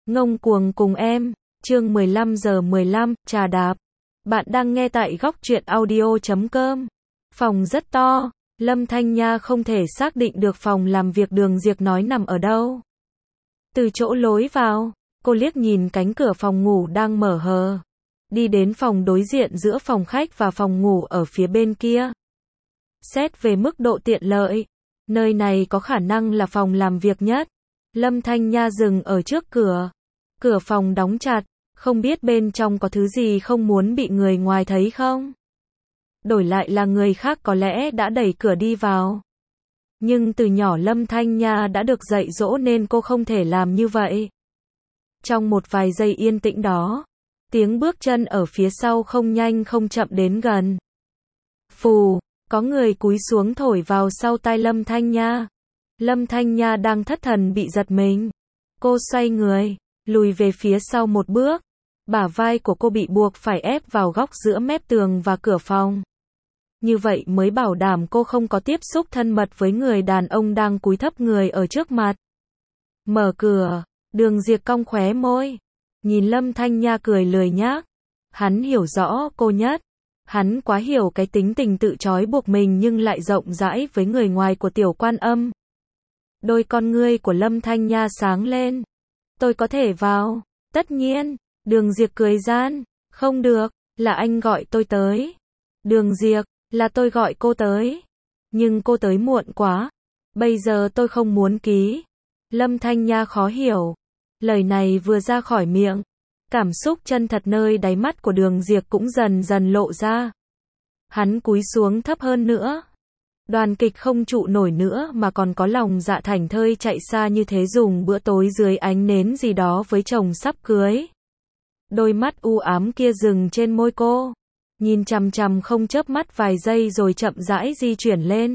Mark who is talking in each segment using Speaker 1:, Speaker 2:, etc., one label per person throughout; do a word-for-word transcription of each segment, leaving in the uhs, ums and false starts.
Speaker 1: Ngông cuồng cùng em, chương mười lăm giờ mười lăm, trà đạp. Bạn đang nghe tại góc truyện audio chấm com. Phòng rất to, Lâm Thanh Nha không thể xác định được phòng làm việc Đường Diệp nói nằm ở đâu. Từ chỗ lối vào, cô liếc nhìn cánh cửa phòng ngủ đang mở hờ. Đi đến phòng đối diện giữa phòng khách và phòng ngủ ở phía bên kia. Xét về mức độ tiện lợi, nơi này có khả năng là phòng làm việc nhất. Lâm Thanh Nha dừng ở trước cửa. Cửa phòng đóng chặt, không biết bên trong có thứ gì không muốn bị người ngoài thấy không? Đổi lại là người khác có lẽ đã đẩy cửa đi vào. Nhưng từ nhỏ Lâm Thanh Nha đã được dạy dỗ nên cô không thể làm như vậy. Trong một vài giây yên tĩnh đó, tiếng bước chân ở phía sau không nhanh không chậm đến gần. Phù, có người cúi xuống thổi vào sau tai Lâm Thanh Nha. Lâm Thanh Nha đang thất thần bị giật mình. Cô xoay người, lùi về phía sau một bước. Bả vai của cô bị buộc phải ép vào góc giữa mép tường và cửa phòng. Như vậy mới bảo đảm cô không có tiếp xúc thân mật với người đàn ông đang cúi thấp người ở trước mặt. Mở cửa, Đường Diệp cong khóe môi. Nhìn Lâm Thanh Nha cười lười nhác. Hắn hiểu rõ cô nhất. Hắn quá hiểu cái tính tình tự trói buộc mình nhưng lại rộng rãi với người ngoài của Tiểu Quan Âm. Đôi con ngươi của Lâm Thanh Nha sáng lên. Tôi có thể vào? Tất nhiên. Đường Diệp cười gian. Không được, là anh gọi tôi tới. Đường Diệp, là tôi gọi cô tới. Nhưng cô tới muộn quá. Bây giờ tôi không muốn ký. Lâm Thanh Nha khó hiểu. Lời này vừa ra khỏi miệng. Cảm xúc chân thật nơi đáy mắt của Đường Diệp cũng dần dần lộ ra. Hắn cúi xuống thấp hơn nữa. Đoàn kịch không trụ nổi nữa mà còn có lòng dạ thảnh thơi chạy xa như thế dùng bữa tối dưới ánh nến gì đó với chồng sắp cưới. Đôi mắt u ám kia dừng trên môi cô. Nhìn chằm chằm không chớp mắt vài giây rồi chậm rãi di chuyển lên.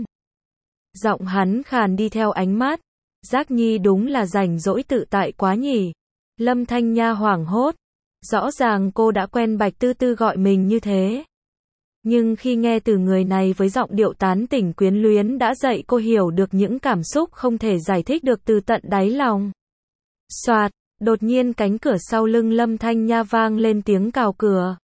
Speaker 1: Giọng hắn khàn đi theo ánh mắt. Giác Nhi đúng là rảnh rỗi tự tại quá nhỉ. Lâm Thanh Nha hoảng hốt. Rõ ràng cô đã quen Bạch Tư Tư gọi mình như thế. Nhưng khi nghe từ người này với giọng điệu tán tỉnh quyến luyến đã dạy cô hiểu được những cảm xúc không thể giải thích được từ tận đáy lòng. Soạt, đột nhiên cánh cửa sau lưng Lâm Thanh Nha vang lên tiếng cào cửa.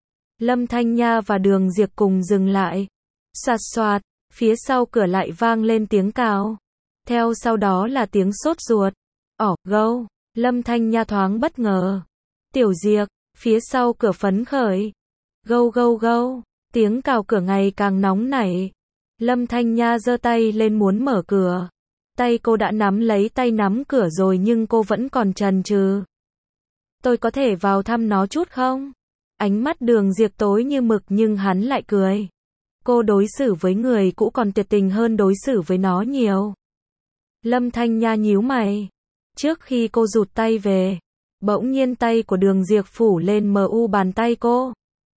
Speaker 1: Lâm Thanh Nha và Đường Diệp cùng dừng lại. Soạt soạt, phía sau cửa lại vang lên tiếng cào. Theo sau đó là tiếng sốt ruột. Ỏ, gâu, Lâm Thanh Nha thoáng bất ngờ. Tiểu Diệp, phía sau cửa phấn khởi. Gâu gâu gâu. Tiếng cào cửa ngày càng nóng nảy. Lâm Thanh Nha giơ tay lên muốn mở cửa. Tay cô đã nắm lấy tay nắm cửa rồi nhưng cô vẫn còn chần chừ. Tôi có thể vào thăm nó chút không? Ánh mắt Đường Diệp tối như mực nhưng hắn lại cười. Cô đối xử với người cũ còn tuyệt tình hơn đối xử với nó nhiều. Lâm Thanh Nha nhíu mày. Trước khi cô rụt tay về, bỗng nhiên tay của Đường Diệp phủ lên mờ u bàn tay cô.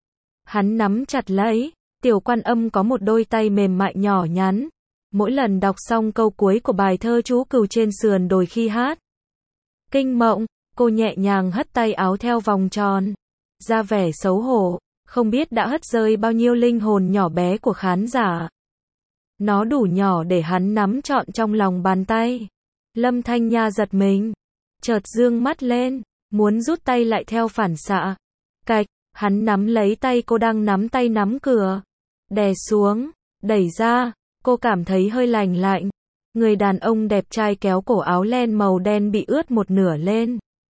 Speaker 1: Hắn nắm chặt lấy. Tiểu Quan Âm có một đôi tay mềm mại nhỏ nhắn. Mỗi lần đọc xong câu cuối của bài thơ Chú Cừu trên sườn đồi khi hát Kinh Mộng, cô nhẹ nhàng hất tay áo theo vòng tròn. Ra vẻ xấu hổ, không biết đã hất rơi bao nhiêu linh hồn nhỏ bé của khán giả. Nó đủ nhỏ để hắn nắm trọn trong lòng bàn tay. Lâm Thanh Nha giật mình. Chợt dương mắt lên, muốn rút tay lại theo phản xạ. Cạch, hắn nắm lấy tay cô đang nắm tay nắm cửa. Đè xuống, đẩy ra, cô cảm thấy hơi lành lạnh. Người đàn ông đẹp trai kéo cổ áo len màu đen bị ướt một nửa lên.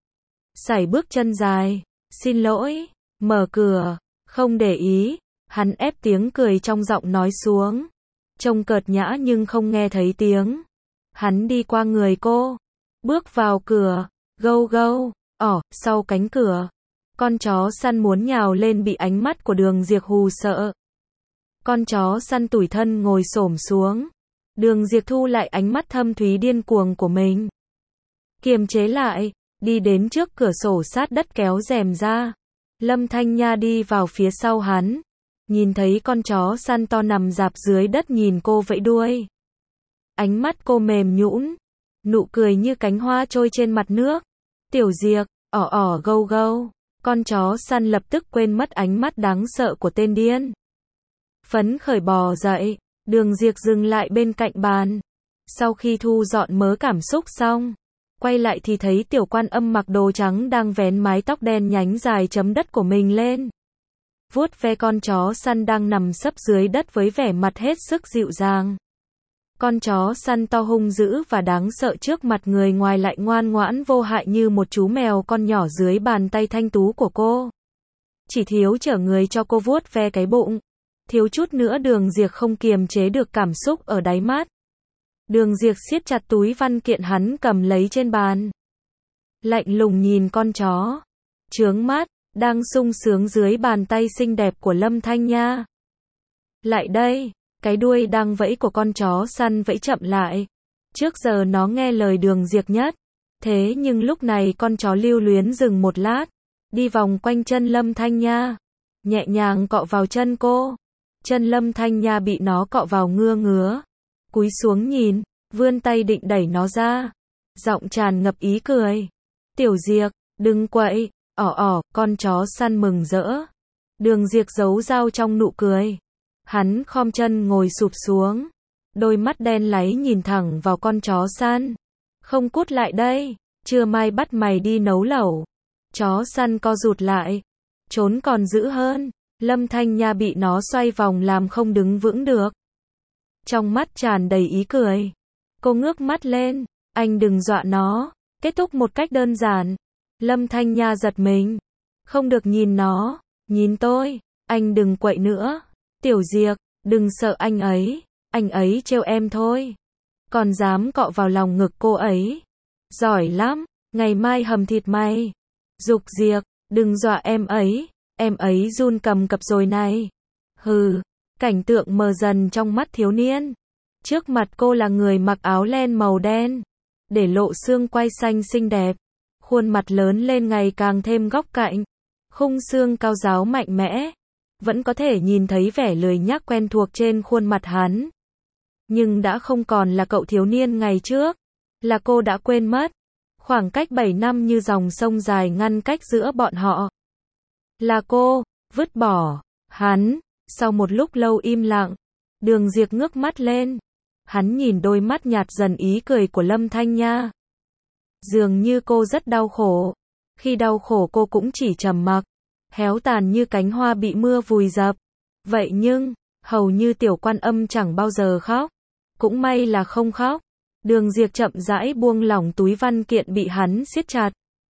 Speaker 1: Sải bước chân dài. Xin lỗi, mở cửa, không để ý. Hắn ép tiếng cười trong giọng nói xuống. Trông cợt nhã nhưng không nghe thấy tiếng. Hắn đi qua người cô. Bước vào cửa. Gâu gâu, ỏ, sau cánh cửa. Con chó săn muốn nhào lên bị ánh mắt của Đường Diệp hù sợ. Con chó săn tủi thân ngồi xổm xuống. Đường Diệp thu lại ánh mắt thâm thúy điên cuồng của mình. Kiềm chế lại, đi đến trước cửa sổ sát đất kéo rèm ra. Lâm Thanh Nha đi vào phía sau hắn. Nhìn thấy con chó săn to nằm rạp dưới đất nhìn cô vẫy đuôi. Ánh mắt cô mềm nhũn, nụ cười như cánh hoa trôi trên mặt nước. Tiểu Diệp, ỏ ỏ gâu gâu. Con chó săn lập tức quên mất ánh mắt đáng sợ của tên điên. Phấn khởi bò dậy, Đường Diệp dừng lại bên cạnh bàn. Sau khi thu dọn mớ cảm xúc xong, Quay lại thì thấy Tiểu Quan Âm mặc đồ trắng đang vén mái tóc đen nhánh dài chấm đất của mình lên. Vuốt ve con chó săn đang nằm sấp dưới đất với vẻ mặt hết sức dịu dàng. Con chó săn to hung dữ và đáng sợ trước mặt người ngoài lại ngoan ngoãn vô hại như một chú mèo con nhỏ dưới bàn tay thanh tú của cô. Chỉ thiếu chở người cho cô vuốt ve cái bụng. Thiếu chút nữa Đường Diệp không kiềm chế được cảm xúc ở đáy mắt. Đường Diệp siết chặt túi văn kiện hắn cầm lấy trên bàn. Lạnh lùng nhìn con chó chướng mắt, đang sung sướng dưới bàn tay xinh đẹp của Lâm Thanh Nha. Lại đây, cái đuôi đang vẫy của con chó săn vẫy chậm lại. Trước giờ nó nghe lời Đường Diệp nhất. Thế nhưng lúc này con chó lưu luyến dừng một lát, đi vòng quanh chân Lâm Thanh Nha, nhẹ nhàng cọ vào chân cô. Chân Lâm Thanh Nha bị nó cọ vào ngứa ngứa, cúi xuống nhìn, vươn tay định đẩy nó ra. Giọng tràn ngập ý cười. Tiểu Diệp, đừng quậy, ỏ ỏ, con chó săn mừng rỡ. Đường Diệp giấu dao trong nụ cười. Hắn khom chân ngồi sụp xuống. Đôi mắt đen láy nhìn thẳng vào con chó săn. Không cút lại đây, trưa mai bắt mày đi nấu lẩu. Chó săn co rụt lại. Trốn còn dữ hơn. Lâm Thanh Nha bị nó xoay vòng làm không đứng vững được. Trong mắt tràn đầy ý cười. Cô ngước mắt lên. Anh đừng dọa nó. Kết thúc một cách đơn giản. Lâm Thanh Nha giật mình. Không được nhìn nó. Nhìn tôi. Anh đừng quậy nữa. Tiểu Diệp, đừng sợ anh ấy. Anh ấy trêu em thôi. Còn dám cọ vào lòng ngực cô ấy. Giỏi lắm. Ngày mai hầm thịt mày. Dục Diệp, đừng dọa em ấy. Em ấy run cầm cập rồi này. Hừ. Cảnh tượng mờ dần trong mắt thiếu niên. Trước mặt cô là người mặc áo len màu đen, để lộ xương quai xanh xinh đẹp. Khuôn mặt lớn lên ngày càng thêm góc cạnh. Khung xương cao ráo mạnh mẽ. Vẫn có thể nhìn thấy vẻ lười nhác quen thuộc trên khuôn mặt hắn. Nhưng đã không còn là cậu thiếu niên ngày trước. Là cô đã quên mất. Khoảng cách bảy năm như dòng sông dài ngăn cách giữa bọn họ. Là cô, vứt bỏ hắn. Sau một lúc lâu im lặng, Đường Diệp ngước mắt lên. Hắn nhìn đôi mắt nhạt dần ý cười của Lâm Thanh Nha. Dường như cô rất đau khổ. Khi đau khổ cô cũng chỉ trầm mặc, héo tàn như cánh hoa bị mưa vùi dập. Vậy nhưng, hầu như Tiểu Quan Âm chẳng bao giờ khóc. Cũng may là không khóc. Đường Diệp chậm rãi buông lỏng túi văn kiện bị hắn siết chặt.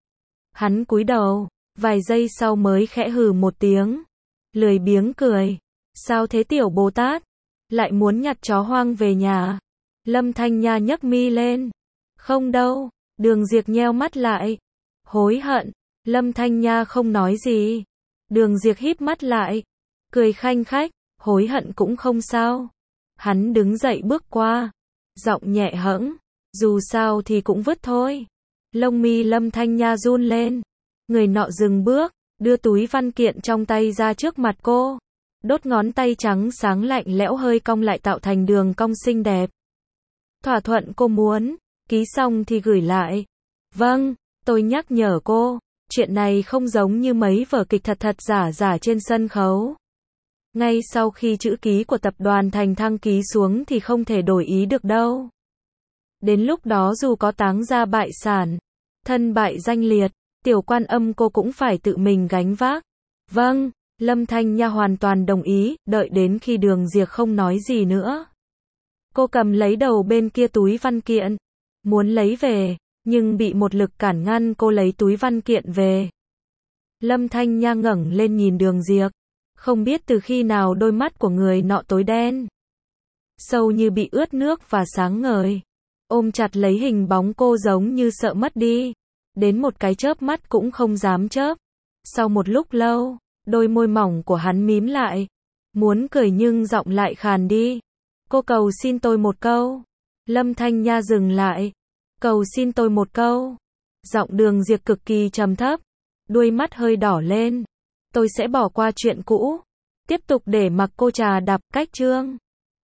Speaker 1: Hắn cúi đầu, vài giây sau mới khẽ hừ một tiếng. Lười biếng cười. Sao thế Tiểu Bồ Tát? Lại muốn nhặt chó hoang về nhà? Lâm Thanh Nha nhấc mi lên. Không đâu. Đường Diệp nheo mắt lại. Hối hận. Lâm Thanh Nha không nói gì. Đường Diệp híp mắt lại. Cười khanh khách. Hối hận cũng không sao. Hắn đứng dậy bước qua. Giọng nhẹ hẫng. Dù sao thì cũng vứt thôi. Lông mi Lâm Thanh Nha run lên. Người nọ dừng bước. Đưa túi văn kiện trong tay ra trước mặt cô. Đốt ngón tay trắng sáng lạnh lẽo hơi cong lại tạo thành đường cong xinh đẹp. Thỏa thuận cô muốn. Ký xong thì gửi lại. Vâng, tôi nhắc nhở cô. Chuyện này không giống như mấy vở kịch thật thật giả giả trên sân khấu. Ngay sau khi chữ ký của tập đoàn Thành Thăng ký xuống thì không thể đổi ý được đâu. Đến lúc đó dù có táng gia bại sản, thân bại danh liệt, Tiểu Quan Âm cô cũng phải tự mình gánh vác. Vâng, Lâm Thanh Nha hoàn toàn đồng ý, đợi đến khi Đường Diệp không nói gì nữa. Cô cầm lấy đầu bên kia túi văn kiện, muốn lấy về, nhưng bị một lực cản ngăn cô lấy túi văn kiện về. Lâm Thanh Nha ngẩng lên nhìn Đường Diệp, không biết từ khi nào đôi mắt của người nọ tối đen, sâu như bị ướt nước và sáng ngời, ôm chặt lấy hình bóng cô giống như sợ mất đi, đến một cái chớp mắt cũng không dám chớp. Sau một lúc lâu, đôi môi mỏng của hắn mím lại, muốn cười nhưng giọng lại khàn đi. Cô cầu xin tôi một câu. Lâm Thanh Nha dừng lại. Cầu xin tôi một câu. Giọng Đường Diệp cực kỳ trầm thấp, đuôi mắt hơi đỏ lên. Tôi sẽ bỏ qua chuyện cũ, tiếp tục để mặc cô trà đạp cách chương.